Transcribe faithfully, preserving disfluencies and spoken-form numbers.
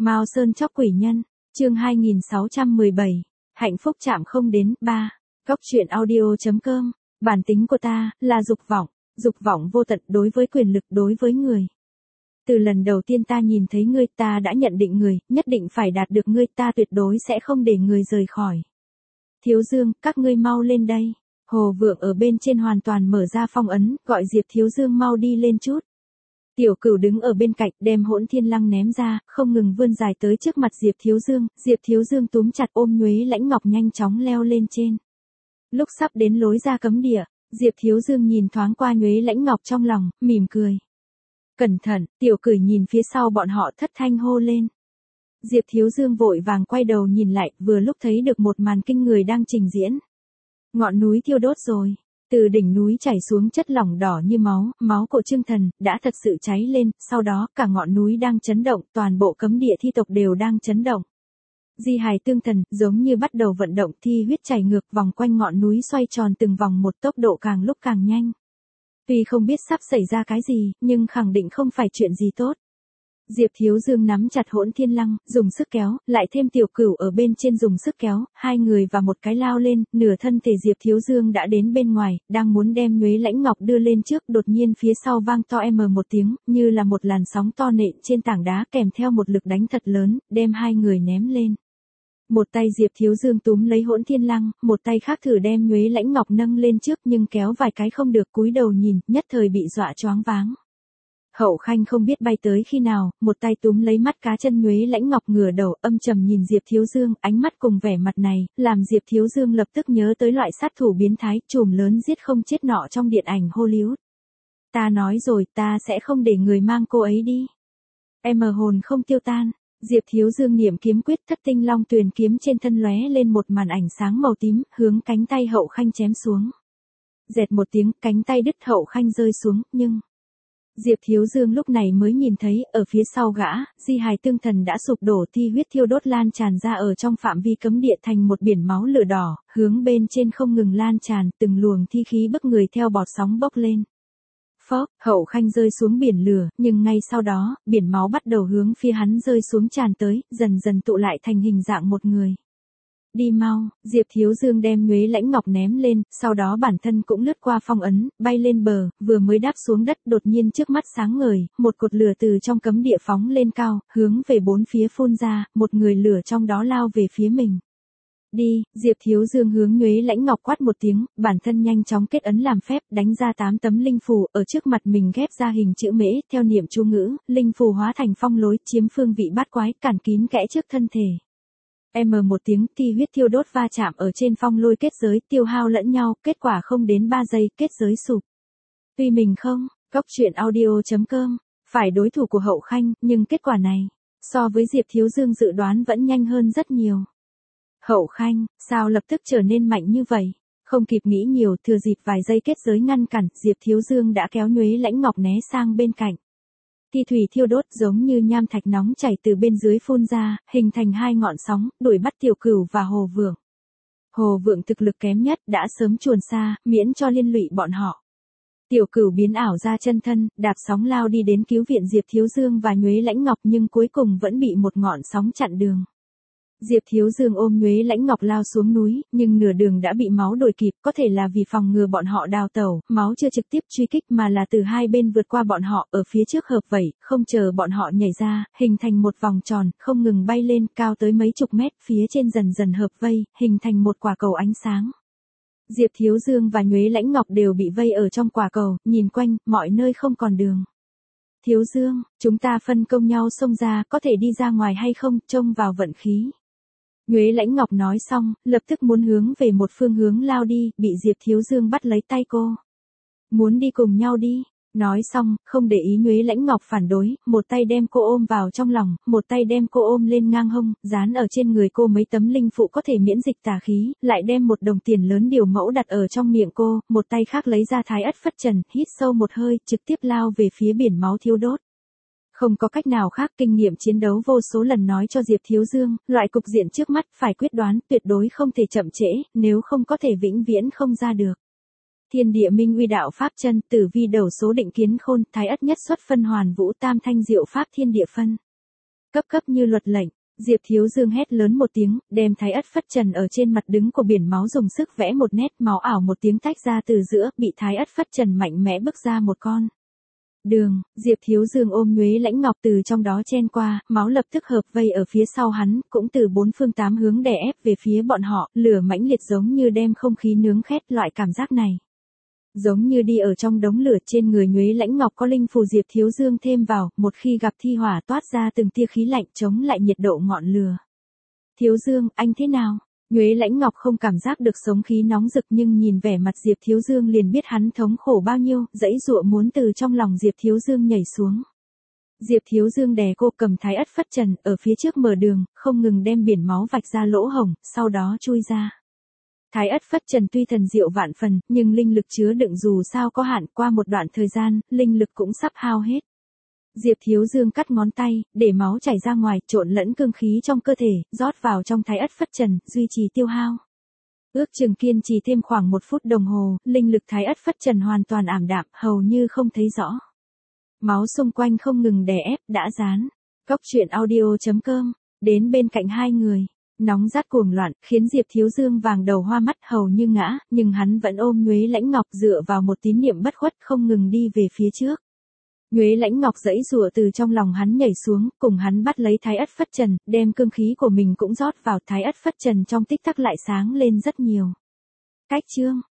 Mao Sơn chóc quỷ nhân, chương hai nghìn sáu trăm mười bảy, hạnh phúc chạm không đến, ba. Góc truyện audio.com, bản tính của ta, là dục vọng, dục vọng vô tận đối với quyền lực đối với người. Từ lần đầu tiên ta nhìn thấy ngươi ta đã nhận định người, nhất định phải đạt được ngươi ta tuyệt đối sẽ không để người rời khỏi. Thiếu Dương, các ngươi mau lên đây. Hồ Vượng ở bên trên hoàn toàn mở ra phong ấn, gọi Diệp Thiếu Dương mau đi lên chút. Tiểu Cửu đứng ở bên cạnh đem Hỗn Thiên Lăng ném ra, không ngừng vươn dài tới trước mặt Diệp Thiếu Dương, Diệp Thiếu Dương túm chặt ôm Nhuế Lãnh Ngọc nhanh chóng leo lên trên. Lúc sắp đến lối ra cấm địa, Diệp Thiếu Dương nhìn thoáng qua Nhuế Lãnh Ngọc trong lòng, mỉm cười. Cẩn thận, Tiểu Cửu nhìn phía sau bọn họ thất thanh hô lên. Diệp Thiếu Dương vội vàng quay đầu nhìn lại, vừa lúc thấy được một màn kinh người đang trình diễn. Ngọn núi thiêu đốt rồi. Từ đỉnh núi chảy xuống chất lỏng đỏ như máu, máu của Chương Thần, đã thật sự cháy lên, sau đó cả ngọn núi đang chấn động, toàn bộ cấm địa thi tộc đều đang chấn động. Di hài tương thần, giống như bắt đầu vận động thi huyết chảy ngược vòng quanh ngọn núi xoay tròn từng vòng một tốc độ càng lúc càng nhanh. Tuy không biết sắp xảy ra cái gì, nhưng khẳng định không phải chuyện gì tốt. Diệp Thiếu Dương nắm chặt Hỗn Thiên Lăng, dùng sức kéo, lại thêm Tiểu Cửu ở bên trên dùng sức kéo, hai người và một cái lao lên, nửa thân thể Diệp Thiếu Dương đã đến bên ngoài, đang muốn đem Nhuế Lãnh Ngọc đưa lên trước, đột nhiên phía sau vang to em một tiếng, như là một làn sóng to nện trên tảng đá kèm theo một lực đánh thật lớn, đem hai người ném lên. Một tay Diệp Thiếu Dương túm lấy Hỗn Thiên Lăng, một tay khác thử đem Nhuế Lãnh Ngọc nâng lên trước nhưng kéo vài cái không được, cúi đầu nhìn, nhất thời bị dọa choáng váng. Hậu Khanh không biết bay tới khi nào, một tay túm lấy mắt cá chân Nhuế Lãnh Ngọc ngửa đầu âm trầm nhìn Diệp Thiếu Dương, ánh mắt cùng vẻ mặt này, làm Diệp Thiếu Dương lập tức nhớ tới loại sát thủ biến thái, trùm lớn giết không chết nọ trong điện ảnh Hollywood. Ta nói rồi, ta sẽ không để người mang cô ấy đi. Em hồn không tiêu tan, Diệp Thiếu Dương niệm kiếm quyết, thất tinh long tuyền kiếm trên thân lóe lên một màn ảnh sáng màu tím, hướng cánh tay Hậu Khanh chém xuống. Dẹt một tiếng, cánh tay đứt, Hậu Khanh rơi xuống, nhưng... Diệp Thiếu Dương lúc này mới nhìn thấy, ở phía sau gã, di hài tương thần đã sụp đổ, thi huyết thiêu đốt lan tràn ra ở trong phạm vi cấm địa thành một biển máu lửa đỏ, hướng bên trên không ngừng lan tràn, từng luồng thi khí bức người theo bọt sóng bốc lên. Phốc, Hậu Khanh rơi xuống biển lửa, nhưng ngay sau đó, biển máu bắt đầu hướng phía hắn rơi xuống tràn tới, dần dần tụ lại thành hình dạng một người. Đi mau, Diệp Thiếu Dương đem Nhuế Lãnh Ngọc ném lên, sau đó bản thân cũng lướt qua phong ấn, bay lên bờ, vừa mới đáp xuống đất đột nhiên trước mắt sáng ngời, một cột lửa từ trong cấm địa phóng lên cao, hướng về bốn phía phun ra, một người lửa trong đó lao về phía mình. Đi, Diệp Thiếu Dương hướng Nhuế Lãnh Ngọc quát một tiếng, bản thân nhanh chóng kết ấn làm phép, đánh ra tám tấm linh phù, ở trước mặt mình ghép ra hình chữ mễ, theo niệm chú ngữ, linh phù hóa thành phong lối, chiếm phương vị bát quái, cản kín kẽ trước thân thể. Em một tiếng, thi huyết thiêu đốt va chạm ở trên phong lôi kết giới, tiêu hao lẫn nhau, kết quả không đến ba giây, kết giới sụp. Tuy mình không, góc truyện audio.com, phải đối thủ của Hậu Khanh, nhưng kết quả này, so với Diệp Thiếu Dương dự đoán vẫn nhanh hơn rất nhiều. Hậu Khanh, sao lập tức trở nên mạnh như vậy? Không kịp nghĩ nhiều, thừa dịp vài giây kết giới ngăn cản, Diệp Thiếu Dương đã kéo Nhuế Lãnh Ngọc né sang bên cạnh. Thi thủy thiêu đốt giống như nham thạch nóng chảy từ bên dưới phun ra, hình thành hai ngọn sóng, đuổi bắt Tiểu Cửu và Hồ Vượng. Hồ Vượng thực lực kém nhất đã sớm chuồn xa, miễn cho liên lụy bọn họ. Tiểu Cửu biến ảo ra chân thân, đạp sóng lao đi đến cứu viện Diệp Thiếu Dương và Nhuế Lãnh Ngọc nhưng cuối cùng vẫn bị một ngọn sóng chặn đường. Diệp Thiếu Dương ôm Nhuế Lãnh Ngọc lao xuống núi, nhưng nửa đường đã bị máu đuổi kịp, có thể là vì phòng ngừa bọn họ đào tẩu, máu chưa trực tiếp truy kích mà là từ hai bên vượt qua bọn họ, ở phía trước hợp vẩy, không chờ bọn họ nhảy ra, hình thành một vòng tròn, không ngừng bay lên, cao tới mấy chục mét, phía trên dần dần hợp vây, hình thành một quả cầu ánh sáng. Diệp Thiếu Dương và Nhuế Lãnh Ngọc đều bị vây ở trong quả cầu, nhìn quanh, mọi nơi không còn đường. Thiếu Dương, chúng ta phân công nhau xông ra, có thể đi ra ngoài hay không, trông vào vận khí. Nhuế Lãnh Ngọc nói xong, lập tức muốn hướng về một phương hướng lao đi, bị Diệp Thiếu Dương bắt lấy tay cô. Muốn đi cùng nhau đi. Nói xong, không để ý Nhuế Lãnh Ngọc phản đối, một tay đem cô ôm vào trong lòng, một tay đem cô ôm lên ngang hông, dán ở trên người cô mấy tấm linh phụ có thể miễn dịch tà khí, lại đem một đồng tiền lớn điều mẫu đặt ở trong miệng cô, một tay khác lấy ra thái ất phất trần, hít sâu một hơi, trực tiếp lao về phía biển máu thiêu đốt. Không có cách nào khác, kinh nghiệm chiến đấu vô số lần nói cho Diệp Thiếu Dương, loại cục diện trước mắt phải quyết đoán, tuyệt đối không thể chậm trễ, nếu không có thể vĩnh viễn không ra được. Thiên địa minh uy đạo pháp chân, tử vi đầu số định kiến khôn, thái ất nhất xuất phân hoàn vũ tam thanh diệu pháp thiên địa phân. Cấp cấp như luật lệnh, Diệp Thiếu Dương hét lớn một tiếng, đem Thái Ất Phất Trần ở trên mặt đứng của biển máu dùng sức vẽ một nét, máu ảo một tiếng tách ra từ giữa, bị Thái Ất Phất Trần mạnh mẽ bức ra một con đường. Diệp Thiếu Dương ôm Nhuế Lãnh Ngọc từ trong đó chen qua, máu lập tức hợp vây ở phía sau hắn, cũng từ bốn phương tám hướng đè ép về phía bọn họ, lửa mãnh liệt giống như đem không khí nướng khét. Loại cảm giác này giống như đi ở trong đống lửa. Trên người Nhuế Lãnh Ngọc có linh phù Diệp Thiếu Dương thêm vào, một khi gặp thi hỏa toát ra từng tia khí lạnh chống lại nhiệt độ ngọn lửa. Thiếu Dương, anh thế nào? Nhuế Lãnh Ngọc không cảm giác được sống khí nóng rực, nhưng nhìn vẻ mặt Diệp Thiếu Dương liền biết hắn thống khổ bao nhiêu, dãy dụa muốn từ trong lòng Diệp Thiếu Dương nhảy xuống. Diệp Thiếu Dương đè cô, cầm Thái Ất Phất Trần ở phía trước mở đường, không ngừng đem biển máu vạch ra lỗ hổng, sau đó chui ra. Thái Ất Phất Trần tuy thần diệu vạn phần, nhưng linh lực chứa đựng dù sao có hạn, qua một đoạn thời gian, linh lực cũng sắp hao hết. Diệp Thiếu Dương cắt ngón tay, để máu chảy ra ngoài, trộn lẫn cương khí trong cơ thể, rót vào trong Thái Ất Phất Trần, duy trì tiêu hao. Ước chừng kiên trì thêm khoảng một phút đồng hồ, linh lực Thái Ất Phất Trần hoàn toàn ảm đạm, hầu như không thấy rõ. Máu xung quanh không ngừng đè ép, đã dán. Cốc truyện audio chấm com, đến bên cạnh hai người. Nóng rát cuồng loạn, khiến Diệp Thiếu Dương vàng đầu hoa mắt, hầu như ngã, nhưng hắn vẫn ôm Nhuế Lãnh Ngọc, dựa vào một tín niệm bất khuất không ngừng đi về phía trước. Nhuế Lãnh Ngọc dãy dụa từ trong lòng hắn nhảy xuống, cùng hắn bắt lấy Thái Ất Phất Trần, đem cương khí của mình cũng rót vào. Thái Ất Phất Trần trong tích tắc lại sáng lên rất nhiều. Cách chương